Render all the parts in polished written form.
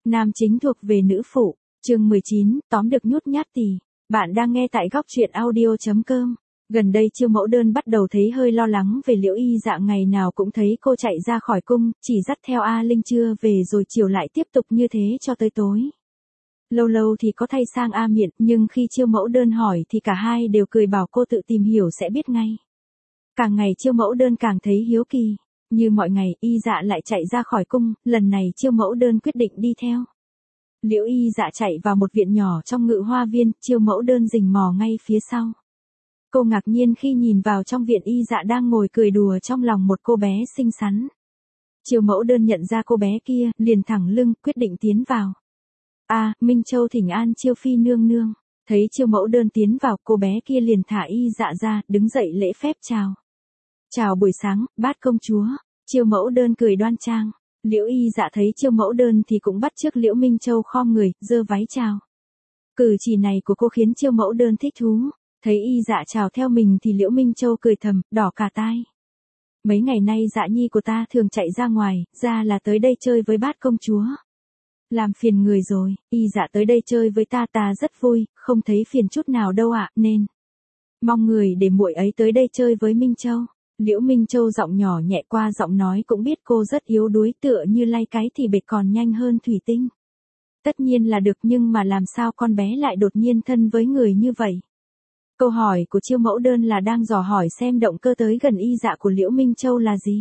Nam chính thuộc về nữ phụ, chương 19, tóm được nhút nhát tỳ. Bạn đang nghe tại góc truyện audio.com. Gần đây Chiêu Mẫu Đơn bắt đầu thấy hơi lo lắng về Liễu Y Dạ, ngày nào cũng thấy cô chạy ra khỏi cung, chỉ dắt theo A Linh trưa về rồi chiều lại tiếp tục như thế cho tới tối. Lâu lâu thì có thay sang A Miện, nhưng khi Chiêu Mẫu Đơn hỏi thì cả hai đều cười bảo cô tự tìm hiểu sẽ biết ngay. Càng ngày Chiêu Mẫu Đơn càng thấy hiếu kỳ. Như mọi ngày, Y Dạ lại chạy ra khỏi cung, lần này Chiêu Mẫu Đơn quyết định đi theo. Liễu Y Dạ chạy vào một viện nhỏ trong Ngự Hoa Viên, Chiêu Mẫu Đơn rình mò ngay phía sau. Cô ngạc nhiên khi nhìn vào trong viện Y Dạ đang ngồi cười đùa trong lòng một cô bé xinh xắn. Chiêu Mẫu Đơn nhận ra cô bé kia, liền thẳng lưng, quyết định tiến vào. Minh Châu thỉnh an Chiêu Phi nương nương. Thấy Chiêu Mẫu Đơn tiến vào, cô bé kia liền thả Y Dạ ra, đứng dậy lễ phép chào. Chào buổi sáng, bát công chúa. Chiêu Mẫu Đơn cười đoan trang. Liễu Y Dạ thấy Chiêu Mẫu Đơn thì cũng bắt chước Liễu Minh Châu khom người, giơ váy chào. Cử chỉ này của cô khiến Chiêu Mẫu Đơn thích thú. Thấy Y Dạ chào theo mình thì Liễu Minh Châu cười thầm, đỏ cả tai. Mấy ngày nay Dạ nhi của ta thường chạy ra ngoài, ra là tới đây chơi với bát công chúa. Làm phiền người rồi, Y Dạ tới đây chơi với ta rất vui, không thấy phiền chút nào đâu ạ, nên mong người để muội ấy tới đây chơi với Minh Châu. Liễu Minh Châu giọng nhỏ nhẹ qua giọng nói cũng biết cô rất yếu đuối, tựa như lay cái thì bệt còn nhanh hơn thủy tinh. Tất nhiên là được, nhưng mà làm sao con bé lại đột nhiên thân với người như vậy? Câu hỏi của Chiêu Mẫu Đơn là đang dò hỏi xem động cơ tới gần Y Dạ của Liễu Minh Châu là gì.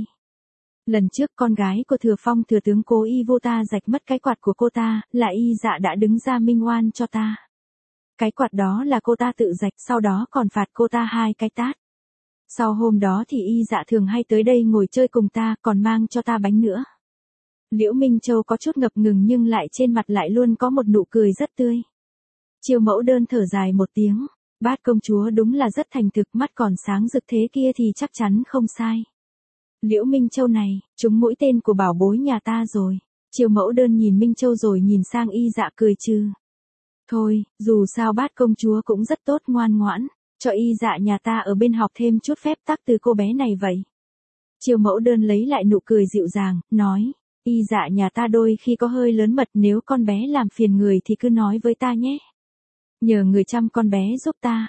Lần trước con gái của Thừa Phong thừa tướng cố ý vô ta rạch mất cái quạt của cô ta, là Y Dạ đã đứng ra minh oan cho ta. Cái quạt đó là cô ta tự rạch, sau đó còn phạt cô ta 2 cái tát. Sau hôm đó thì Y Dạ thường hay tới đây ngồi chơi cùng ta, còn mang cho ta bánh nữa. Liễu Minh Châu có chút ngập ngừng nhưng lại trên mặt lại luôn có một nụ cười rất tươi. Chiêu Mẫu Đơn thở dài một tiếng, bát công chúa đúng là rất thành thực, mắt còn sáng rực thế kia thì chắc chắn không sai. Liễu Minh Châu này, trúng mũi tên của bảo bối nhà ta rồi. Chiêu Mẫu Đơn nhìn Minh Châu rồi nhìn sang Y Dạ cười trừ. Thôi, dù sao bát công chúa cũng rất tốt, ngoan ngoãn. Cho Y Dạ nhà ta ở bên học thêm chút phép tắc từ cô bé này vậy. Chiêu Mẫu Đơn lấy lại nụ cười dịu dàng, nói, Y Dạ nhà ta đôi khi có hơi lớn mật, nếu con bé làm phiền người thì cứ nói với ta nhé. Nhờ người chăm con bé giúp ta.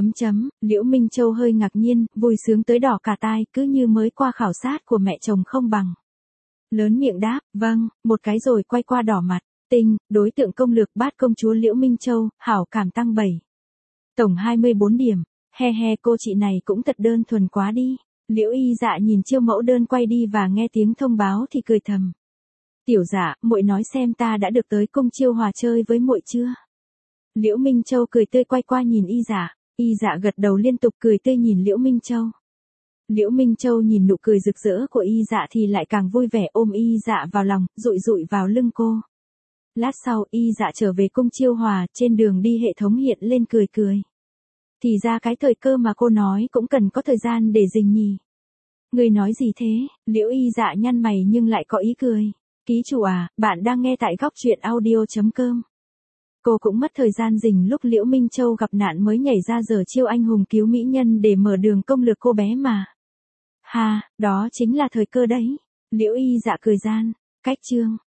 Liễu Minh Châu hơi ngạc nhiên, vui sướng tới đỏ cả tai, cứ như mới qua khảo sát của mẹ chồng không bằng. Lớn miệng đáp, vâng, một cái rồi quay qua đỏ mặt. Đối tượng công lược bát công chúa Liễu Minh Châu, hảo cảm tăng 7. Tổng 24 điểm, cô chị này cũng thật đơn thuần quá đi. Liễu Y Dạ nhìn Chiêu Mẫu Đơn quay đi và nghe tiếng thông báo thì cười thầm. Tiểu Dạ, muội nói xem ta đã được tới cung Chiêu Hòa chơi với muội chưa? Liễu Minh Châu cười tươi quay qua nhìn Y Dạ. Y Dạ gật đầu liên tục cười tươi nhìn Liễu Minh Châu. Liễu Minh Châu nhìn nụ cười rực rỡ của Y Dạ thì lại càng vui vẻ, ôm Y Dạ vào lòng, dụi dụi vào lưng cô. Lát sau Y Dạ trở về cung Chiêu Hòa, trên đường đi hệ thống hiện lên cười cười. Thì ra cái thời cơ mà cô nói cũng cần có thời gian để rình nhỉ. Người nói gì thế? Liễu Y Dạ nhăn mày nhưng lại có ý cười. Ký chủ bạn đang nghe tại góc truyện audio.com. Cô cũng mất thời gian rình lúc Liễu Minh Châu gặp nạn mới nhảy ra giở chiêu anh hùng cứu mỹ nhân để mở đường công lược cô bé mà. Đó chính là thời cơ đấy. Liễu Y Dạ cười gian. Cách chương.